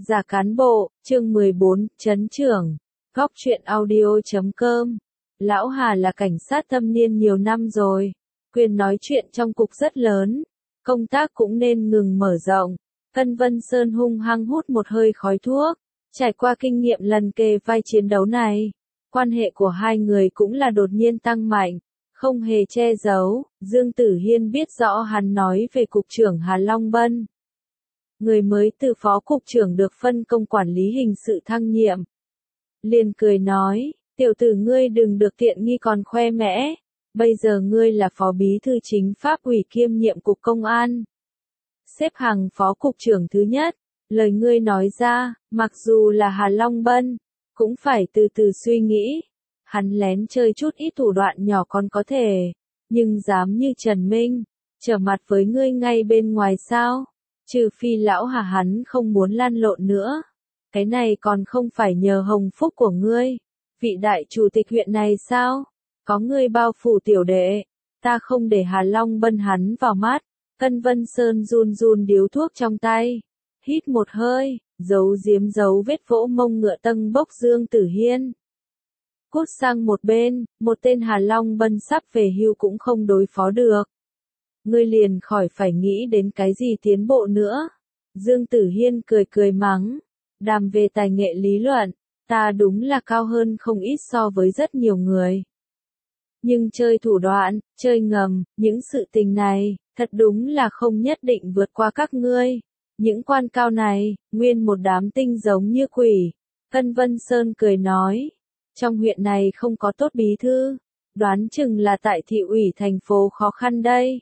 Giả cán bộ, chương 14, Trấn trưởng. Góc truyện audio.com. Lão Hà là cảnh sát thâm niên nhiều năm rồi. Quyền nói chuyện trong cục rất lớn. Công tác cũng nên ngừng mở rộng. Tân Vân Sơn hung hăng hút một hơi khói thuốc. Trải qua kinh nghiệm lần kề vai chiến đấu này, quan hệ của hai người cũng là đột nhiên tăng mạnh. Không hề che giấu, Dương Tử Hiên biết rõ hắn nói về cục trưởng Hà Long Bân. Người mới từ phó cục trưởng được phân công quản lý hình sự thăng nhiệm. Liền cười nói, tiểu tử ngươi đừng được tiện nghi còn khoe mẽ, bây giờ ngươi là phó bí thư chính pháp ủy kiêm nhiệm cục công an. Xếp hàng phó cục trưởng thứ nhất, lời ngươi nói ra, mặc dù là Hà Long Bân, cũng phải từ từ suy nghĩ. Hắn lén chơi chút ít thủ đoạn nhỏ còn có thể, nhưng dám như Trần Minh, trở mặt với ngươi ngay bên ngoài sao? Trừ phi lão Hà hắn không muốn lan lộn nữa. Cái này còn không phải nhờ hồng phúc của ngươi. Vị đại chủ tịch huyện này sao? Có ngươi bao phủ tiểu đệ, ta không để Hà Long Bân hắn vào mắt. Tân Vân Sơn run run điếu thuốc trong tay. Hít một hơi, giấu giếm dấu vết vỗ mông ngựa tâng bốc Dương Tử Hiên. Cút sang một bên, một tên Hà Long Bân sắp về hưu cũng không đối phó được. Ngươi liền khỏi phải nghĩ đến cái gì tiến bộ nữa. Dương Tử Hiên cười cười mắng. Đàm về tài nghệ lý luận, ta đúng là cao hơn không ít so với rất nhiều người. Nhưng chơi thủ đoạn, chơi ngầm, những sự tình này, thật đúng là không nhất định vượt qua các ngươi. Những quan cao này, nguyên một đám tinh giống như quỷ. Tân Vân Sơn cười nói. Trong huyện này không có tốt bí thư, đoán chừng là tại thị ủy thành phố khó khăn đây.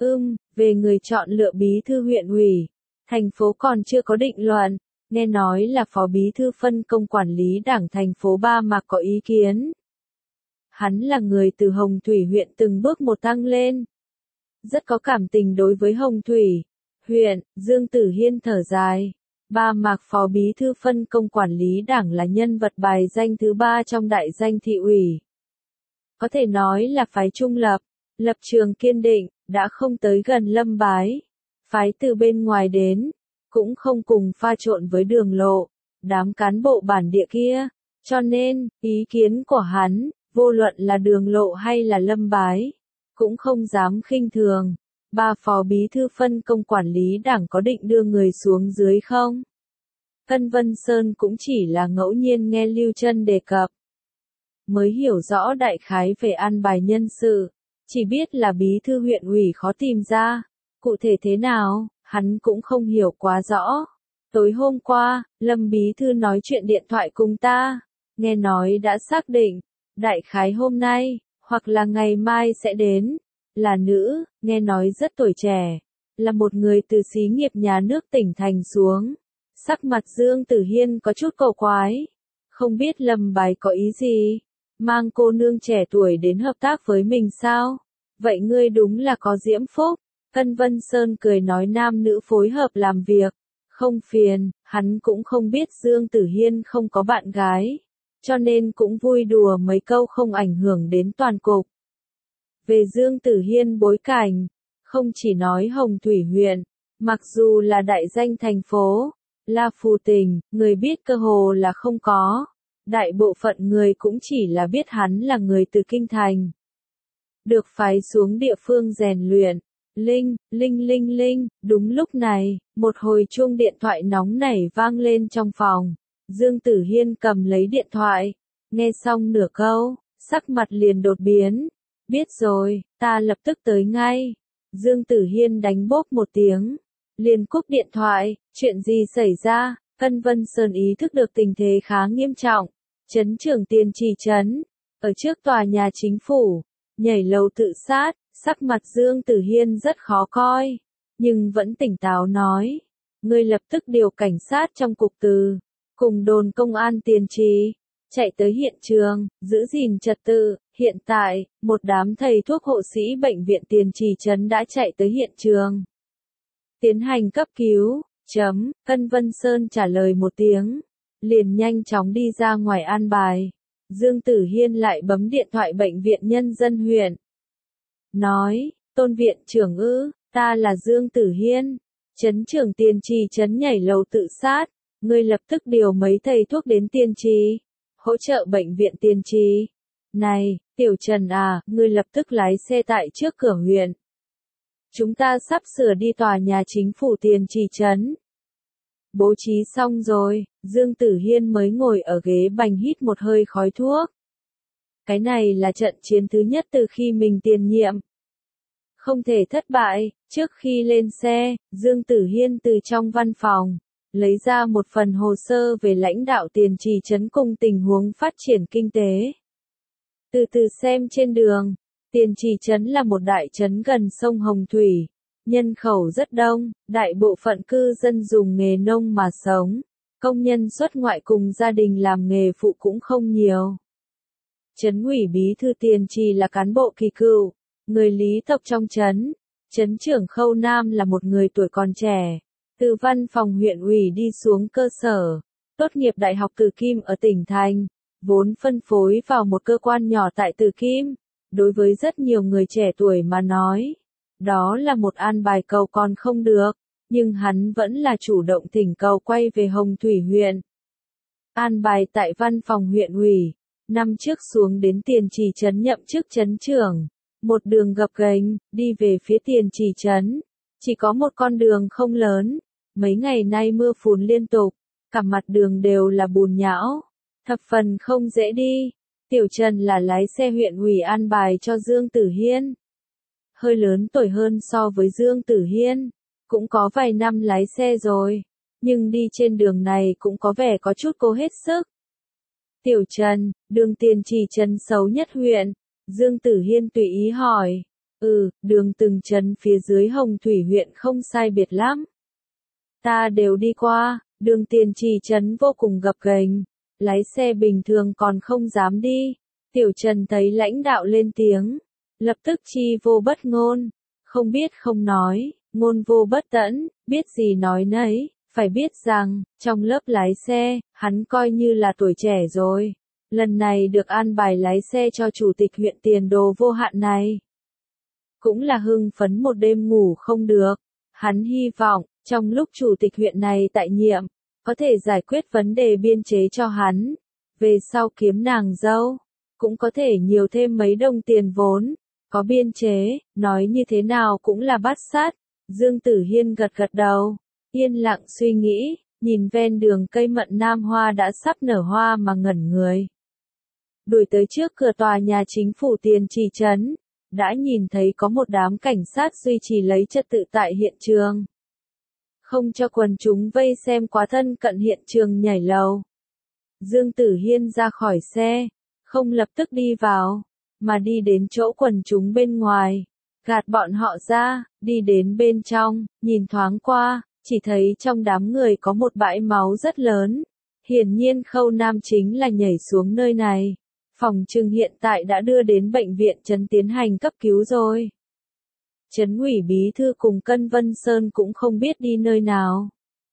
Về người chọn lựa bí thư huyện ủy, thành phố còn chưa có định luận, nghe nói là phó bí thư phân công quản lý đảng thành phố Ba Mạc có ý kiến. Hắn là người từ Hồng Thủy huyện từng bước một tăng lên, rất có cảm tình đối với Hồng Thủy huyện. Dương Tử Hiên thở dài. Ba Mạc phó bí thư phân công quản lý đảng là nhân vật bài danh thứ 3 trong đại danh thị ủy. Có thể nói là phái trung lập, lập trường kiên định, đã không tới gần Lâm Bái. Phái từ bên ngoài đến, cũng không cùng pha trộn với Đường Lộ, đám cán bộ bản địa kia. Cho nên, ý kiến của hắn, vô luận là Đường Lộ hay là Lâm Bái, cũng không dám khinh thường. Ba phó bí thư phân công quản lý đảng có định đưa người xuống dưới không? Tân Vân Sơn cũng chỉ là ngẫu nhiên nghe Lưu Trân đề cập. Mới hiểu rõ đại khái về an bài nhân sự, chỉ biết là bí thư huyện ủy khó tìm ra. Cụ thể thế nào, hắn cũng không hiểu quá rõ. Tối hôm qua, Lâm bí thư nói chuyện điện thoại cùng ta, nghe nói đã xác định, đại khái hôm nay, hoặc là ngày mai sẽ đến. Là nữ, nghe nói rất tuổi trẻ, là một người từ xí nghiệp nhà nước tỉnh thành xuống. Sắc mặt Dương Tử Hiên có chút cầu quái. Không biết Lâm Bái có ý gì? Mang cô nương trẻ tuổi đến hợp tác với mình sao? Vậy ngươi đúng là có diễm phúc. Tân Vân Sơn cười nói nam nữ phối hợp làm việc. Không phiền, hắn cũng không biết Dương Tử Hiên không có bạn gái. Cho nên cũng vui đùa mấy câu không ảnh hưởng đến toàn cục. Về Dương Tử Hiên bối cảnh, không chỉ nói Hồng Thủy huyện, mặc dù là đại danh thành phố, là phù tình, người biết cơ hồ là không có. Đại bộ phận người cũng chỉ là biết hắn là người từ kinh thành. Được phái xuống địa phương rèn luyện. Linh, đúng lúc này, một hồi chuông điện thoại nóng nảy vang lên trong phòng. Dương Tử Hiên cầm lấy điện thoại, nghe xong nửa câu, sắc mặt liền đột biến. Biết rồi, ta lập tức tới ngay. Dương Tử Hiên đánh bốp một tiếng, liền cúp điện thoại. Chuyện gì xảy ra? Tân Vân Sơn ý thức được tình thế khá nghiêm trọng. Trấn trưởng Tiền Trì trấn, ở trước tòa nhà chính phủ, nhảy lầu tự sát. Sắc mặt Dương Tử Hiên rất khó coi, nhưng vẫn tỉnh táo nói. Ngươi lập tức điều cảnh sát trong cục từ, cùng đồn công an Tiền Trì, chạy tới hiện trường, giữ gìn trật tự. Hiện tại, một đám thầy thuốc hộ sĩ bệnh viện Tiền Trì trấn đã chạy tới hiện trường. Tiến hành cấp cứu. Tân Vân Sơn trả lời một tiếng, liền nhanh chóng đi ra ngoài an bài. Dương Tử Hiên lại bấm điện thoại bệnh viện nhân dân huyện. Nói, Tôn viện trưởng ta là Dương Tử Hiên. Trấn trưởng Tiền Trì trấn nhảy lầu tự sát. Ngươi lập tức điều mấy thầy thuốc đến tiên trì, hỗ trợ bệnh viện tiên trì. Này, Tiểu Trần à, ngươi lập tức lái xe tại trước cửa huyện. Chúng ta sắp sửa đi tòa nhà chính phủ tiền trì trấn. Bố trí xong rồi, Dương Tử Hiên mới ngồi ở ghế bành hít một hơi khói thuốc. Cái này là trận chiến thứ nhất từ khi mình tiền nhiệm. Không thể thất bại. Trước khi lên xe, Dương Tử Hiên từ trong văn phòng lấy ra một phần hồ sơ về lãnh đạo tiền trì trấn cùng tình huống phát triển kinh tế. Từ từ xem trên đường, tiền trì trấn là một đại trấn gần sông Hồng Thủy, nhân khẩu rất đông, đại bộ phận cư dân dùng nghề nông mà sống, công nhân xuất ngoại cùng gia đình làm nghề phụ cũng không nhiều. Trấn ủy bí thư tiền trì là cán bộ kỳ cựu, người lý tộc trong trấn. Trấn trưởng Khâu Nam là một người tuổi còn trẻ, từ văn phòng huyện ủy đi xuống cơ sở, tốt nghiệp Đại học Từ Kim ở tỉnh thành, vốn phân phối vào một cơ quan nhỏ tại Từ Kim. Đối với rất nhiều người trẻ tuổi mà nói, đó là một an bài cầu còn không được, nhưng hắn vẫn là chủ động thỉnh cầu quay về Hồng Thủy huyện. An bài tại văn phòng huyện ủy, năm trước xuống đến tiền trì trấn nhậm chức trấn trưởng. Một đường gập ghềnh, đi về phía tiền trì trấn. Chỉ có một con đường không lớn. Mấy ngày nay mưa phùn liên tục, cả mặt đường đều là bùn nhão. Thập phần không dễ đi. Tiểu Trần là lái xe huyện ủy an bài cho Dương Tử Hiên. Hơi lớn tuổi hơn so với Dương Tử Hiên. Cũng có vài năm lái xe rồi. Nhưng đi trên đường này cũng có vẻ có chút cố hết sức. Tiểu Trần, đường tiền trì trấn xấu nhất huyện. Dương Tử Hiên tùy ý hỏi. Đường từng trấn phía dưới Hồng Thủy huyện không sai biệt lắm. Ta đều đi qua, đường tiền trì trấn vô cùng gập ghềnh. Lái xe bình thường còn không dám đi. Tiểu Trần thấy lãnh đạo lên tiếng. Lập tức chi vô bất ngôn. Không biết không nói, ngôn vô bất tẫn, biết gì nói nấy. Phải biết rằng, trong lớp lái xe, hắn coi như là tuổi trẻ rồi. Lần này được an bài lái xe cho chủ tịch huyện tiền đồ vô hạn này. Cũng là hưng phấn một đêm ngủ không được. Hắn hy vọng, trong lúc chủ tịch huyện này tại nhiệm, có thể giải quyết vấn đề biên chế cho hắn. Về sau kiếm nàng dâu, cũng có thể nhiều thêm mấy đồng tiền vốn. Có biên chế, nói như thế nào cũng là bát sát. Dương Tử Hiên gật gật đầu, yên lặng suy nghĩ, nhìn ven đường cây mận nam hoa đã sắp nở hoa mà ngẩn người. Đuổi tới trước cửa tòa nhà chính phủ tiền trì trấn, đã nhìn thấy có một đám cảnh sát duy trì lấy trật tự tại hiện trường. Không cho quần chúng vây xem quá thân cận hiện trường nhảy lầu. Dương Tử Hiên ra khỏi xe, không lập tức đi vào, mà đi đến chỗ quần chúng bên ngoài, gạt bọn họ ra, đi đến bên trong, nhìn thoáng qua, chỉ thấy trong đám người có một bãi máu rất lớn. Hiển nhiên Khâu Nam chính là nhảy xuống nơi này. Phòng trừng hiện tại đã đưa đến bệnh viện trấn tiến hành cấp cứu rồi. Trấn ủy bí thư cùng Cân Vân Sơn cũng không biết đi nơi nào.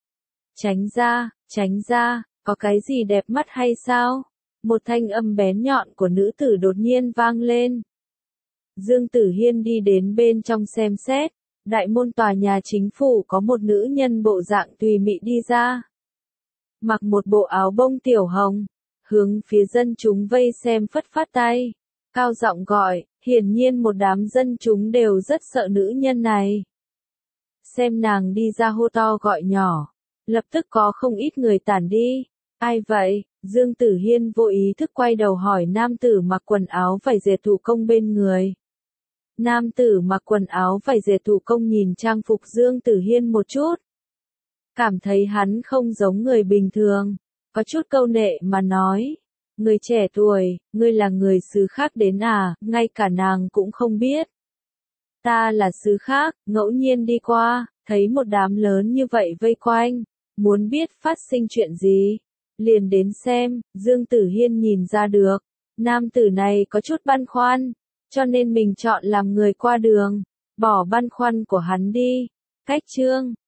Tránh ra, có cái gì đẹp mắt hay sao? Một thanh âm bén nhọn của nữ tử đột nhiên vang lên. Dương Tử Hiên đi đến bên trong xem xét, đại môn tòa nhà chính phủ có một nữ nhân bộ dạng tùy mị đi ra. Mặc một bộ áo bông tiểu hồng, hướng phía dân chúng vây xem phất phát tay, cao giọng gọi, hiển nhiên một đám dân chúng đều rất sợ nữ nhân này. Xem nàng đi ra hô to gọi nhỏ, lập tức có không ít người tản đi. Ai vậy? Dương Tử Hiên vô ý thức quay đầu hỏi nam tử mặc quần áo vải dệt thủ công bên người. Nam tử mặc quần áo vải dệt thủ công nhìn trang phục Dương Tử Hiên một chút. Cảm thấy hắn không giống người bình thường, có chút câu nệ mà nói. Người trẻ tuổi, ngươi là người xứ khác đến à, ngay cả nàng cũng không biết. Ta là xứ khác, ngẫu nhiên đi qua, thấy một đám lớn như vậy vây quanh, muốn biết phát sinh chuyện gì. Liền đến xem, Dương Tử Hiên nhìn ra được, nam tử này có chút băn khoăn, cho nên mình chọn làm người qua đường, bỏ băn khoăn của hắn đi. Cách chương